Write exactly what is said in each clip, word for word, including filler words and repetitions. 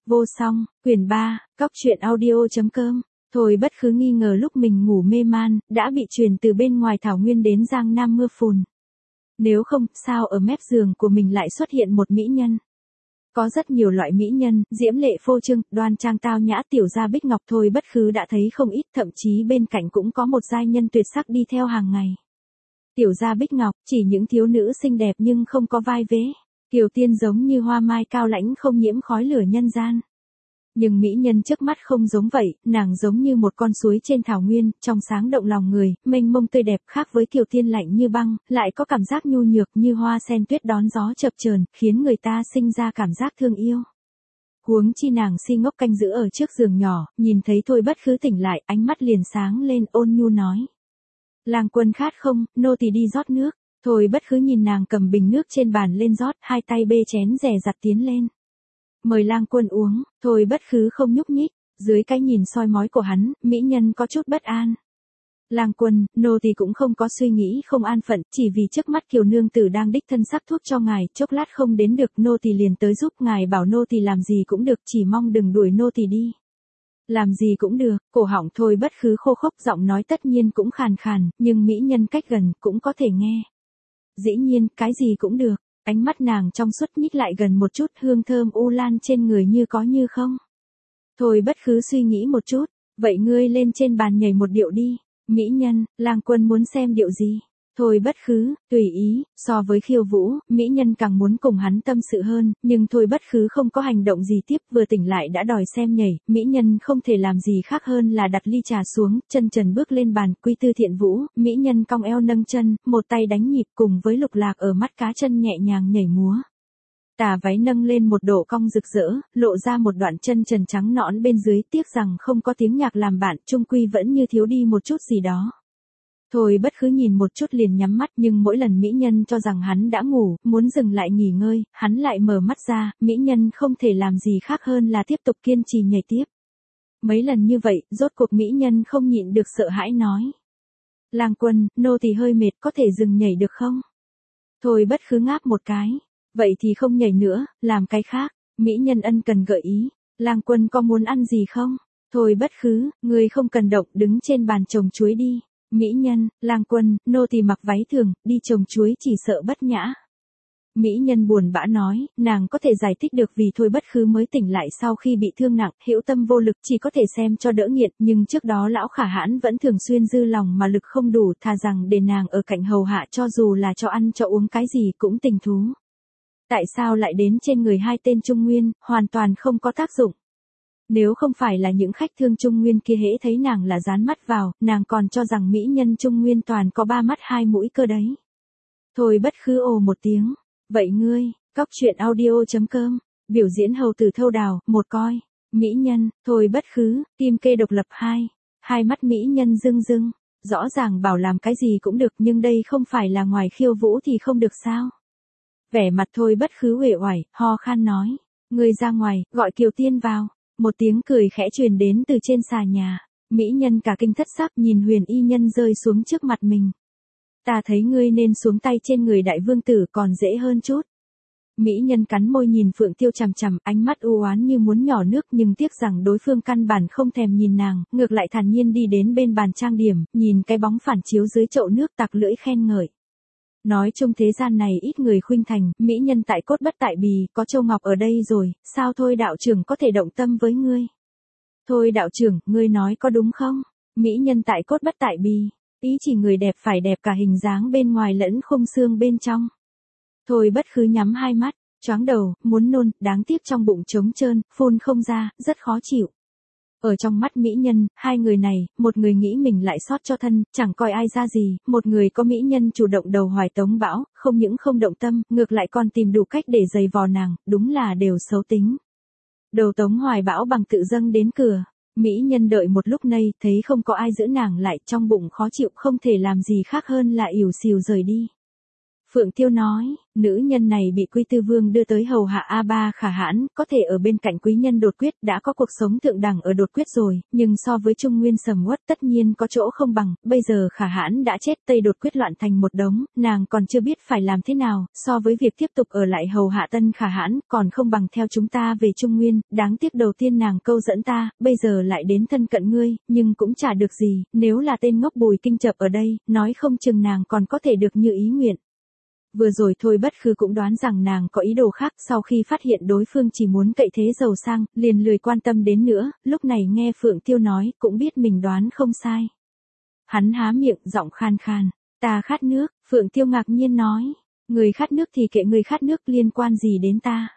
Vô song, quyển ba, cóc truyện audio.com. Thôi Bất Khứ nghi ngờ lúc mình ngủ mê man, đã bị truyền từ bên ngoài thảo nguyên đến Giang Nam mưa phùn. Nếu không, sao ở mép giường của mình lại xuất hiện một mỹ nhân? Có rất nhiều loại mỹ nhân, diễm lệ phô trương, đoan trang tao nhã, tiểu gia bích ngọc. Thôi Bất Khứ đã thấy không ít, thậm chí bên cạnh cũng có một giai nhân tuyệt sắc đi theo hàng ngày. Tiểu gia bích ngọc, chỉ những thiếu nữ xinh đẹp nhưng không có vai vế. Kiều tiên giống như hoa mai cao lãnh không nhiễm khói lửa nhân gian. Nhưng mỹ nhân trước mắt không giống vậy, nàng giống như một con suối trên thảo nguyên, trong sáng động lòng người, mênh mông tươi đẹp, khác với Kiều tiên lạnh như băng, lại có cảm giác nhu nhược như hoa sen tuyết đón gió chập chờn, khiến người ta sinh ra cảm giác thương yêu. Huống chi nàng si ngốc canh giữ ở trước giường nhỏ, nhìn thấy Thôi Bất Khứ tỉnh lại, ánh mắt liền sáng lên, ôn nhu nói: "Lang quân khát không, nô tỳ đi rót nước." Thôi Bất Khứ nhìn nàng cầm bình nước trên bàn lên rót, hai tay bê chén dè dặt tiến lên. "Mời lang quân uống." Thôi Bất Khứ không nhúc nhích, dưới cái nhìn soi mói của hắn, mỹ nhân có chút bất an. "Lang quân, nô tỳ cũng không có suy nghĩ không an phận, chỉ vì trước mắt Kiều nương tử đang đích thân sắc thuốc cho ngài, chốc lát không đến được, nô tỳ liền tới giúp ngài, bảo nô tỳ làm gì cũng được, chỉ mong đừng đuổi nô tỳ đi." "Làm gì cũng được." Cổ họng Thôi Bất Khứ khô khốc, giọng nói tất nhiên cũng khàn khàn, nhưng mỹ nhân cách gần cũng có thể nghe. "Dĩ nhiên, cái gì cũng được." Ánh mắt nàng trong suốt, nhích lại gần một chút, hương thơm u lan trên người như có như không. Thôi Bất Khứ suy nghĩ một chút: "Vậy ngươi lên trên bàn nhảy một điệu đi." Mỹ nhân: "Lang quân muốn xem điệu gì?" Thôi Bất Khứ: "Tùy ý." So với khiêu vũ, mỹ nhân càng muốn cùng hắn tâm sự hơn, nhưng Thôi Bất Khứ không có hành động gì tiếp, vừa tỉnh lại đã đòi xem nhảy, mỹ nhân không thể làm gì khác hơn là đặt ly trà xuống, chân trần bước lên bàn, quy tư thiện vũ, mỹ nhân cong eo nâng chân, một tay đánh nhịp, cùng với lục lạc ở mắt cá chân nhẹ nhàng nhảy múa. Tà váy nâng lên một độ cong rực rỡ, lộ ra một đoạn chân trần trắng nõn bên dưới, tiếc rằng không có tiếng nhạc làm bạn, chung quy vẫn như thiếu đi một chút gì đó. Thôi Bất Khứ nhìn một chút liền nhắm mắt, nhưng mỗi lần mỹ nhân cho rằng hắn đã ngủ, muốn dừng lại nghỉ ngơi, hắn lại mở mắt ra, mỹ nhân không thể làm gì khác hơn là tiếp tục kiên trì nhảy tiếp. Mấy lần như vậy, rốt cuộc mỹ nhân không nhịn được sợ hãi nói: "Lang quân, nô tỳ hơi mệt, có thể dừng nhảy được không?" Thôi Bất Khứ ngáp một cái: "Vậy thì không nhảy nữa, làm cái khác." Mỹ nhân ân cần gợi ý: "Lang quân có muốn ăn gì không?" Thôi Bất Khứ: "Ngươi không cần động, đứng trên bàn trồng chuối đi." Mỹ nhân: "Lang quân, nô tỳ mặc váy thường, đi trồng chuối chỉ sợ bất nhã." Mỹ nhân buồn bã nói, nàng có thể giải thích được vì Thôi Bất Khứ mới tỉnh lại sau khi bị thương nặng, hữu tâm vô lực, chỉ có thể xem cho đỡ nghiện, nhưng trước đó lão Khả Hãn vẫn thường xuyên dư lòng mà lực không đủ, thà rằng để nàng ở cạnh hầu hạ, cho dù là cho ăn cho uống cái gì cũng tình thú. Tại sao lại đến trên người hai tên Trung Nguyên, hoàn toàn không có tác dụng? Nếu không phải là những khách thương Trung Nguyên kia hễ thấy nàng là dán mắt vào, nàng còn cho rằng mỹ nhân Trung Nguyên toàn có ba mắt hai mũi cơ đấy. Thôi Bất Khứ ồ một tiếng: "Vậy ngươi?" Cóc truyện audio.com. Biểu diễn hầu tử thâu đào, một coi. Mỹ nhân: Thôi Bất Khứ, kim kê độc lập hai. Hai mắt mỹ nhân rưng rưng. Rõ ràng bảo làm cái gì cũng được, nhưng đây không phải là ngoài khiêu vũ thì không được sao? Vẻ mặt Thôi Bất Khứ uể oải, ho khan nói: "Ngươi ra ngoài, gọi Kiều tiên vào." Một tiếng cười khẽ truyền đến từ trên xà nhà. Mỹ nhân cả kinh thất sắc, nhìn Huyền y nhân rơi xuống trước mặt mình. "Ta thấy ngươi nên xuống tay trên người đại vương tử còn dễ hơn chút." Mỹ nhân cắn môi nhìn Phượng Tiêu chằm chằm, ánh mắt u oán như muốn nhỏ nước, nhưng tiếc rằng đối phương căn bản không thèm nhìn nàng, ngược lại thản nhiên đi đến bên bàn trang điểm, nhìn cái bóng phản chiếu dưới chậu nước, tặc lưỡi khen ngợi: "Nói chung thế gian này ít người khuynh thành, mỹ nhân tại cốt bất tại bì, có Châu Ngọc ở đây rồi, sao Thôi đạo trưởng có thể động tâm với ngươi?" "Thôi đạo trưởng, ngươi nói có đúng không? Mỹ nhân tại cốt bất tại bì, ý chỉ người đẹp phải đẹp cả hình dáng bên ngoài lẫn khung xương bên trong." Thôi Bất Khứ nhắm hai mắt, choáng đầu, muốn nôn, đáng tiếc trong bụng trống trơn, phun không ra, rất khó chịu. Ở trong mắt mỹ nhân, hai người này, một người nghĩ mình lại sót cho thân, chẳng coi ai ra gì, một người có mỹ nhân chủ động đầu hoài tống bão, không những không động tâm, ngược lại còn tìm đủ cách để giày vò nàng, đúng là đều xấu tính. Đầu tống hoài bão bằng tự dâng đến cửa. Mỹ nhân đợi một lúc nay, thấy không có ai giữ nàng lại, trong bụng khó chịu, không thể làm gì khác hơn là ỉu xìu rời đi. Phượng Tiêu nói: Nữ nhân này bị Quý Tư Vương đưa tới hầu hạ A Ba Khả Hãn, có thể ở bên cạnh quý nhân Đột Quyết, đã có cuộc sống thượng đẳng ở Đột Quyết rồi, nhưng so với Trung Nguyên sầm uất tất nhiên có chỗ không bằng, bây giờ Khả Hãn đã chết, Tây Đột Quyết loạn thành một đống, nàng còn chưa biết phải làm thế nào, so với việc tiếp tục ở lại hầu hạ Tân Khả Hãn, còn không bằng theo chúng ta về Trung Nguyên, đáng tiếc đầu tiên nàng câu dẫn ta, bây giờ lại đến thân cận ngươi, nhưng cũng chả được gì, nếu là tên ngốc Bùi Kinh Chập ở đây, nói không chừng nàng còn có thể được như ý nguyện. Vừa rồi Thôi Bất Khứ cũng đoán rằng nàng có ý đồ khác, sau khi phát hiện đối phương chỉ muốn cậy thế giàu sang, liền lười quan tâm đến nữa, lúc này nghe Phượng Tiêu nói, cũng biết mình đoán không sai. Hắn há miệng, giọng khan khan, ta khát nước, Phượng Tiêu ngạc nhiên nói, người khát nước thì kệ người khát nước, liên quan gì đến ta.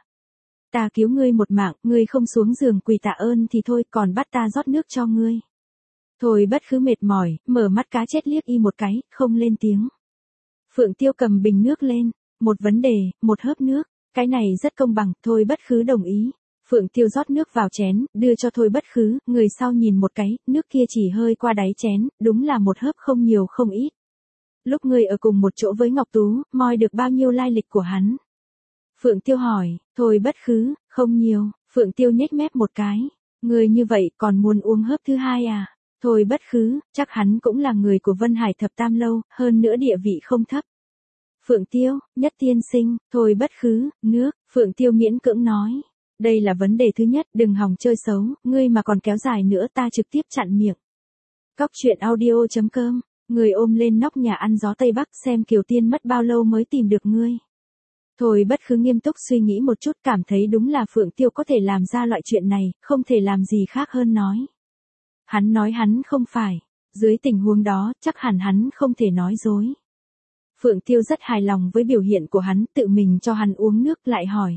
Ta cứu ngươi một mạng, ngươi không xuống giường quỳ tạ ơn thì thôi, còn bắt ta rót nước cho ngươi. Thôi Bất Khứ mệt mỏi, mở mắt cá chết liếc y một cái, không lên tiếng. Phượng Tiêu cầm bình nước lên, một vấn đề, một hớp nước, cái này rất công bằng, Thôi Bất Khứ đồng ý. Phượng Tiêu rót nước vào chén, đưa cho Thôi Bất Khứ, người sau nhìn một cái, nước kia chỉ hơi qua đáy chén, đúng là một hớp không nhiều không ít. Lúc ngươi ở cùng một chỗ với Ngọc Tú, moi được bao nhiêu lai lịch của hắn? Phượng Tiêu hỏi, Thôi Bất Khứ, không nhiều, Phượng Tiêu nhếch mép một cái, ngươi như vậy còn muốn uống hớp thứ hai à? Thôi Bất Khứ, chắc hắn cũng là người của Vân Hải Thập Tam Lâu, hơn nữa địa vị không thấp. Phượng Tiêu, Nhất tiên sinh, Thôi Bất Khứ, nước, Phượng Tiêu miễn cưỡng nói. Đây là vấn đề thứ nhất, đừng hòng chơi xấu, ngươi mà còn kéo dài nữa ta trực tiếp chặn miệng. Cóc truyện audio chấm com, người ôm lên nóc nhà ăn gió Tây Bắc xem Kiều Tiên mất bao lâu mới tìm được ngươi. Thôi Bất Khứ nghiêm túc suy nghĩ một chút, cảm thấy đúng là Phượng Tiêu có thể làm ra loại chuyện này, không thể làm gì khác hơn nói. Hắn nói hắn không phải, dưới tình huống đó, chắc hẳn hắn không thể nói dối. Phượng Tiêu rất hài lòng với biểu hiện của hắn, tự mình cho hắn uống nước lại hỏi.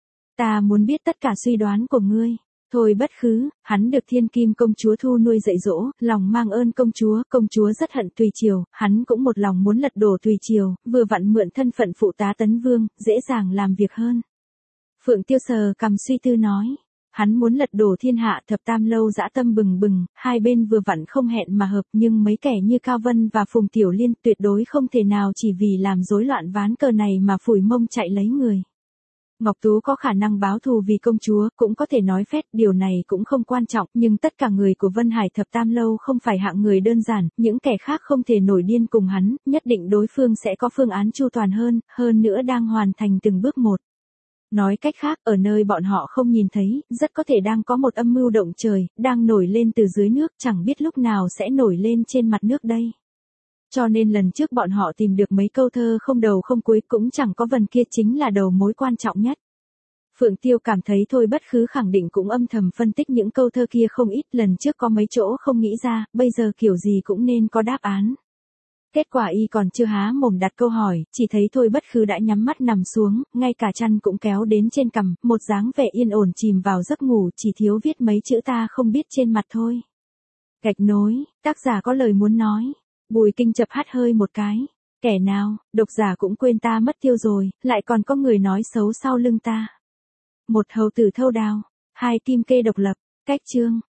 Ta muốn biết tất cả suy đoán của ngươi. Thôi Bất Khứ, hắn được Thiên Kim công chúa thu nuôi dạy dỗ, lòng mang ơn công chúa, công chúa rất hận Tùy Triều, hắn cũng một lòng muốn lật đổ Tùy Triều, vừa vặn mượn thân phận phụ tá Tấn Vương, dễ dàng làm việc hơn. Phượng Tiêu sờ cằm suy tư nói. Hắn muốn lật đổ thiên hạ, Thập Tam Lâu dã tâm bừng bừng, hai bên vừa vặn không hẹn mà hợp, nhưng mấy kẻ như Cao Vân và Phùng Tiểu Liên tuyệt đối không thể nào chỉ vì làm rối loạn ván cờ này mà phủi mông chạy lấy người. Ngọc Tú có khả năng báo thù vì công chúa, cũng có thể nói phét, điều này cũng không quan trọng, nhưng tất cả người của Vân Hải Thập Tam Lâu không phải hạng người đơn giản, những kẻ khác không thể nổi điên cùng hắn, nhất định đối phương sẽ có phương án chu toàn hơn, hơn nữa đang hoàn thành từng bước một. Nói cách khác, ở nơi bọn họ không nhìn thấy, rất có thể đang có một âm mưu động trời, đang nổi lên từ dưới nước, chẳng biết lúc nào sẽ nổi lên trên mặt nước đây. Cho nên lần trước bọn họ tìm được mấy câu thơ không đầu không cuối, cũng chẳng có vần kia chính là đầu mối quan trọng nhất. Phượng Tiêu cảm thấy Thôi Bất Khứ khẳng định cũng âm thầm phân tích những câu thơ kia không ít, lần trước có mấy chỗ không nghĩ ra, bây giờ kiểu gì cũng nên có đáp án. Kết quả y còn chưa há mồm đặt câu hỏi, chỉ thấy Thôi Bất Khứ đã nhắm mắt nằm xuống, ngay cả chăn cũng kéo đến trên cằm, một dáng vẻ yên ổn chìm vào giấc ngủ, chỉ thiếu viết mấy chữ ta không biết trên mặt thôi. Gạch nối, tác giả có lời muốn nói. Bùi Kinh Chập hắt hơi một cái. Kẻ nào, độc giả cũng quên ta mất tiêu rồi, lại còn có người nói xấu sau lưng ta. Một hầu tử thâu đào, hai kim kê độc lập, cách chương.